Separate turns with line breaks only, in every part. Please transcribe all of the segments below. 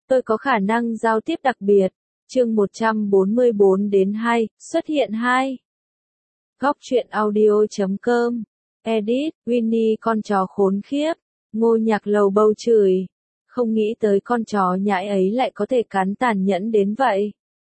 Tôi có khả năng giao tiếp đặc biệt. Chương 144 đến 2, xuất hiện 2. Góc truyện audio.com. Edit, Winnie con chó khốn khiếp. Ngô Nhạc lầu bầu chửi. Không nghĩ tới con chó nhãi ấy lại có thể cắn tàn nhẫn đến vậy.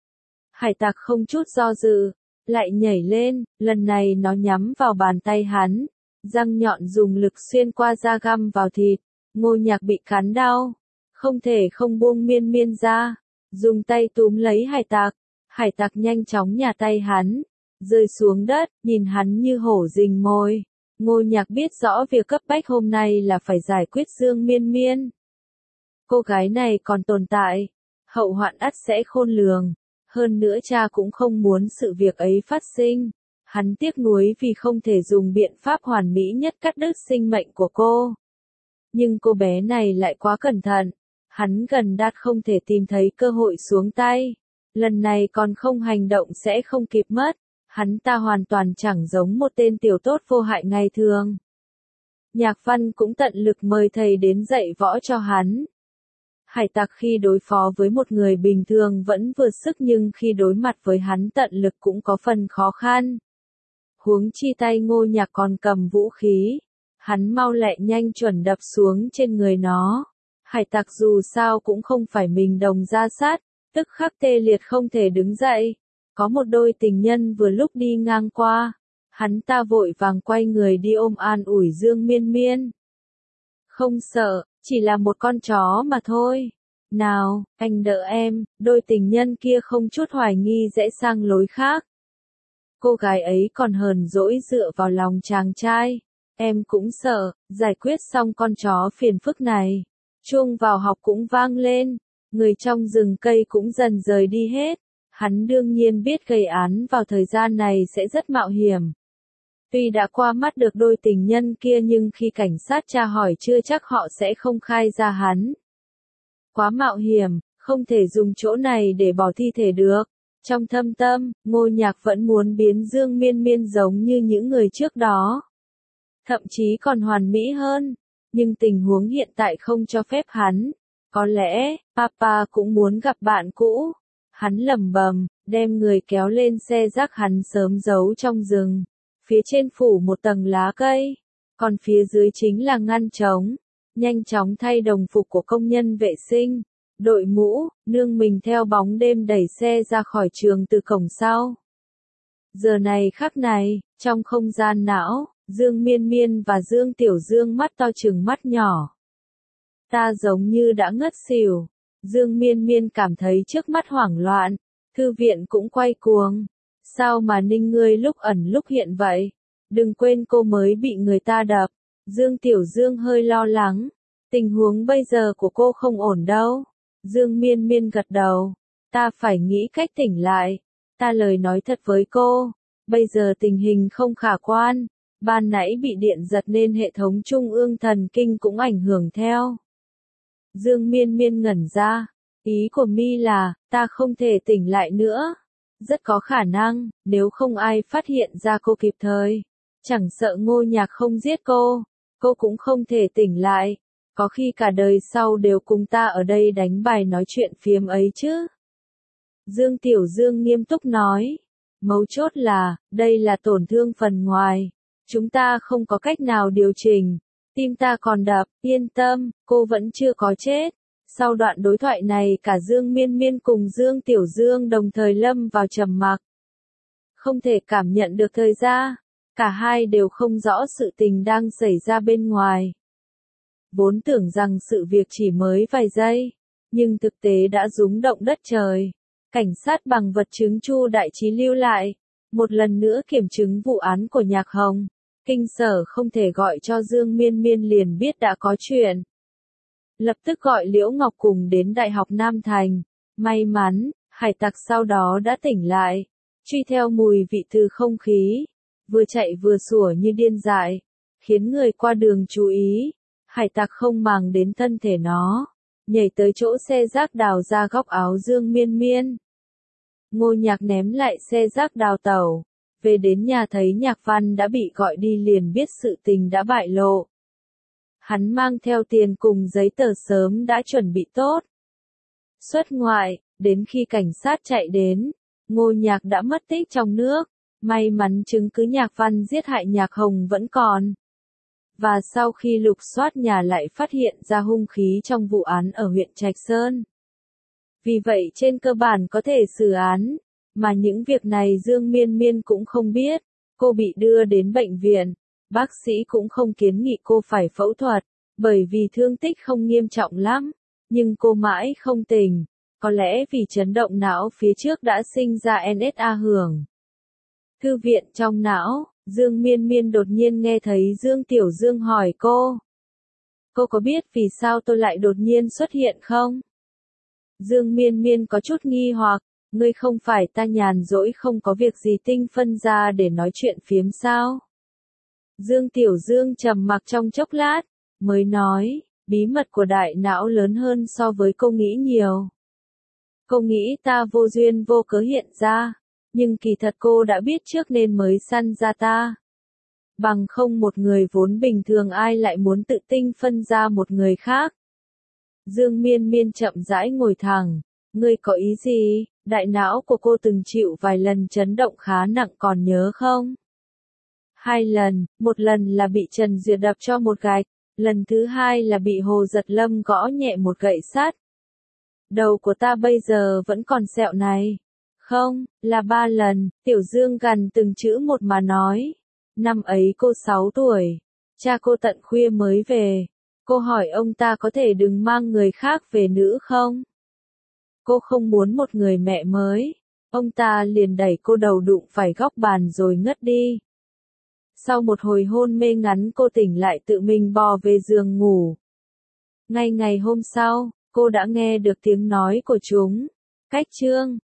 Hải Tặc không chút do dự, lại nhảy lên, lần này nó nhắm vào bàn tay hắn. Răng nhọn dùng lực xuyên qua da găm vào thịt. Ngô Nhạc bị cắn đau. Không thể không buông Miên Miên ra. Dùng tay túm lấy Hải Tặc. Hải Tặc nhanh chóng nhả tay hắn. Rơi xuống đất, nhìn hắn như hổ rình mồi. Ngô Nhạc biết rõ việc cấp bách hôm nay là phải giải quyết Dương Miên Miên. Cô gái này còn tồn tại. Hậu hoạn ắt sẽ khôn lường. Hơn nữa cha cũng không muốn sự việc ấy phát sinh. Hắn tiếc nuối vì không thể dùng biện pháp hoàn mỹ nhất cắt đứt sinh mệnh của cô. Nhưng cô bé này lại quá cẩn thận. Hắn gần đạt không thể tìm thấy cơ hội xuống tay. Lần này còn không hành động sẽ không kịp mất. Hắn ta hoàn toàn chẳng giống một tên tiểu tốt vô hại ngày thường. Nhạc Văn cũng tận lực mời thầy đến dạy võ cho hắn. Hải Tặc khi đối phó với một người bình thường vẫn vượt sức nhưng khi đối mặt với hắn tận lực cũng có phần khó khăn. Huống chi tay Ngô Nhạc còn cầm vũ khí. Hắn mau lẹ nhanh chuẩn đập xuống trên người nó. Hải Tặc dù sao cũng không phải mình đồng ra sát, tức khắc tê liệt không thể đứng dậy. Có một đôi tình nhân vừa lúc đi ngang qua. Hắn ta vội vàng quay người đi ôm an ủi Dương Miên Miên. Không sợ, chỉ là một con chó mà thôi. Nào, anh đỡ em, đôi tình nhân kia không chút hoài nghi rẽ sang lối khác. Cô gái ấy còn hờn dỗi dựa vào lòng chàng trai. Em cũng sợ, giải quyết xong con chó phiền phức này. Chuông vào học cũng vang lên, người trong rừng cây cũng dần rời đi hết. Hắn đương nhiên biết gây án vào thời gian này sẽ rất mạo hiểm. Tuy đã qua mắt được đôi tình nhân kia nhưng khi cảnh sát tra hỏi chưa chắc họ sẽ không khai ra hắn. Quá mạo hiểm, không thể dùng chỗ này để bỏ thi thể được. Trong thâm tâm, Ngô Nhạc vẫn muốn biến Dương Miên Miên giống như những người trước đó. Thậm chí còn hoàn mỹ hơn. Nhưng tình huống hiện tại không cho phép hắn. Có lẽ, Papa cũng muốn gặp bạn cũ. Hắn lẩm bẩm, đem người kéo lên xe rác hắn sớm giấu trong rừng. Phía trên phủ một tầng lá cây. Còn phía dưới chính là ngăn trống. Nhanh chóng thay đồng phục của công nhân vệ sinh. Đội mũ, nương mình theo bóng đêm đẩy xe ra khỏi trường từ cổng sau. Giờ này khắc này, trong không gian não, Dương Miên Miên và Dương Tiểu Dương mắt to trừng mắt nhỏ. Ta giống như đã ngất xỉu. Dương Miên Miên cảm thấy trước mắt hoảng loạn. Thư viện cũng quay cuồng. Sao mà Ninh ngươi lúc ẩn lúc hiện vậy? Đừng quên cô mới bị người ta đập. Dương Tiểu Dương hơi lo lắng. Tình huống bây giờ của cô không ổn đâu. Dương Miên Miên gật đầu. Ta phải nghĩ cách tỉnh lại. Ta lời nói thật với cô. Bây giờ tình hình không khả quan. Ban nãy bị điện giật nên hệ thống trung ương thần kinh cũng ảnh hưởng theo. Dương Miên Miên ngẩn ra. Ý của Mi là, ta không thể tỉnh lại nữa. Rất có khả năng, nếu không ai phát hiện ra cô kịp thời. Chẳng sợ Ngô Nhạc không giết cô cũng không thể tỉnh lại. Có khi cả đời sau đều cùng ta ở đây đánh bài nói chuyện phiếm ấy chứ. Dương Tiểu Dương nghiêm túc nói. Mấu chốt là, đây là tổn thương phần ngoài. Chúng ta không có cách nào điều chỉnh. Tim ta còn đập, yên tâm, cô vẫn chưa có chết. Sau đoạn đối thoại này cả Dương Miên Miên cùng Dương Tiểu Dương đồng thời lâm vào trầm mặc. Không thể cảm nhận được thời gian. Cả hai đều không rõ sự tình đang xảy ra bên ngoài. Vốn tưởng rằng sự việc chỉ mới vài giây. Nhưng thực tế đã rúng động đất trời. Cảnh sát bằng vật chứng Chu Đại Trí lưu lại. Một lần nữa kiểm chứng vụ án của Nhạc Hồng. Kinh sở không thể gọi cho Dương Miên Miên liền biết đã có chuyện. Lập tức gọi Liễu Ngọc cùng đến Đại học Nam Thành. May mắn, Hải Tặc sau đó đã tỉnh lại. Truy theo mùi vị từ không khí. Vừa chạy vừa sủa như điên dại. Khiến người qua đường chú ý. Hải Tặc không màng đến thân thể nó. Nhảy tới chỗ xe rác đào ra góc áo Dương Miên Miên. Ngô Nhạc ném lại xe rác đào tẩu. Về đến nhà thấy Nhạc Văn đã bị gọi đi liền biết sự tình đã bại lộ. Hắn mang theo tiền cùng giấy tờ sớm đã chuẩn bị tốt. Xuất ngoại, đến khi cảnh sát chạy đến, Ngô Nhạc đã mất tích trong nước. May mắn chứng cứ Nhạc Văn giết hại Nhạc Hồng vẫn còn. Và sau khi lục soát nhà lại phát hiện ra hung khí trong vụ án ở huyện Trạch Sơn. Vì vậy trên cơ bản có thể xử án, mà những việc này Dương Miên Miên cũng không biết. Cô bị đưa đến bệnh viện, bác sĩ cũng không kiến nghị cô phải phẫu thuật, bởi vì thương tích không nghiêm trọng lắm, nhưng cô mãi không tỉnh, có lẽ vì chấn động não phía trước đã sinh ra NSA hưởng. Thư viện trong não, Dương Miên Miên đột nhiên nghe thấy Dương Tiểu Dương hỏi cô. Cô có biết vì sao tôi lại đột nhiên xuất hiện không? Dương Miên Miên có chút nghi hoặc, ngươi không phải ta nhàn rỗi không có việc gì tinh phân ra để nói chuyện phiếm sao? Dương Tiểu Dương trầm mặc trong chốc lát, mới nói, bí mật của đại não lớn hơn so với cô nghĩ nhiều. Cô nghĩ ta vô duyên vô cớ hiện ra, nhưng kỳ thật cô đã biết trước nên mới săn ra ta. Bằng không một người vốn bình thường ai lại muốn tự tinh phân ra một người khác. Dương Miên Miên chậm rãi ngồi thẳng, ngươi có ý gì? Đại não của cô từng chịu vài lần chấn động khá nặng còn nhớ không? 2 lần, một lần là bị Trần Duyệt đập cho một gạch, lần thứ 2 là bị Hồ Giật Lâm gõ nhẹ một gậy sắt. Đầu của ta bây giờ vẫn còn sẹo này. Không, là 3 lần, Tiểu Dương gần từng chữ một mà nói. Năm ấy cô 6 tuổi, cha cô tận khuya mới về. Cô hỏi ông ta có thể đừng mang người khác về nữa không? Cô không muốn một người mẹ mới. Ông ta liền đẩy cô đầu đụng phải góc bàn rồi ngất đi. Sau một hồi hôn mê ngắn cô tỉnh lại tự mình bò về giường ngủ. Ngay ngày hôm sau, cô đã nghe được tiếng nói của chúng. Cách chương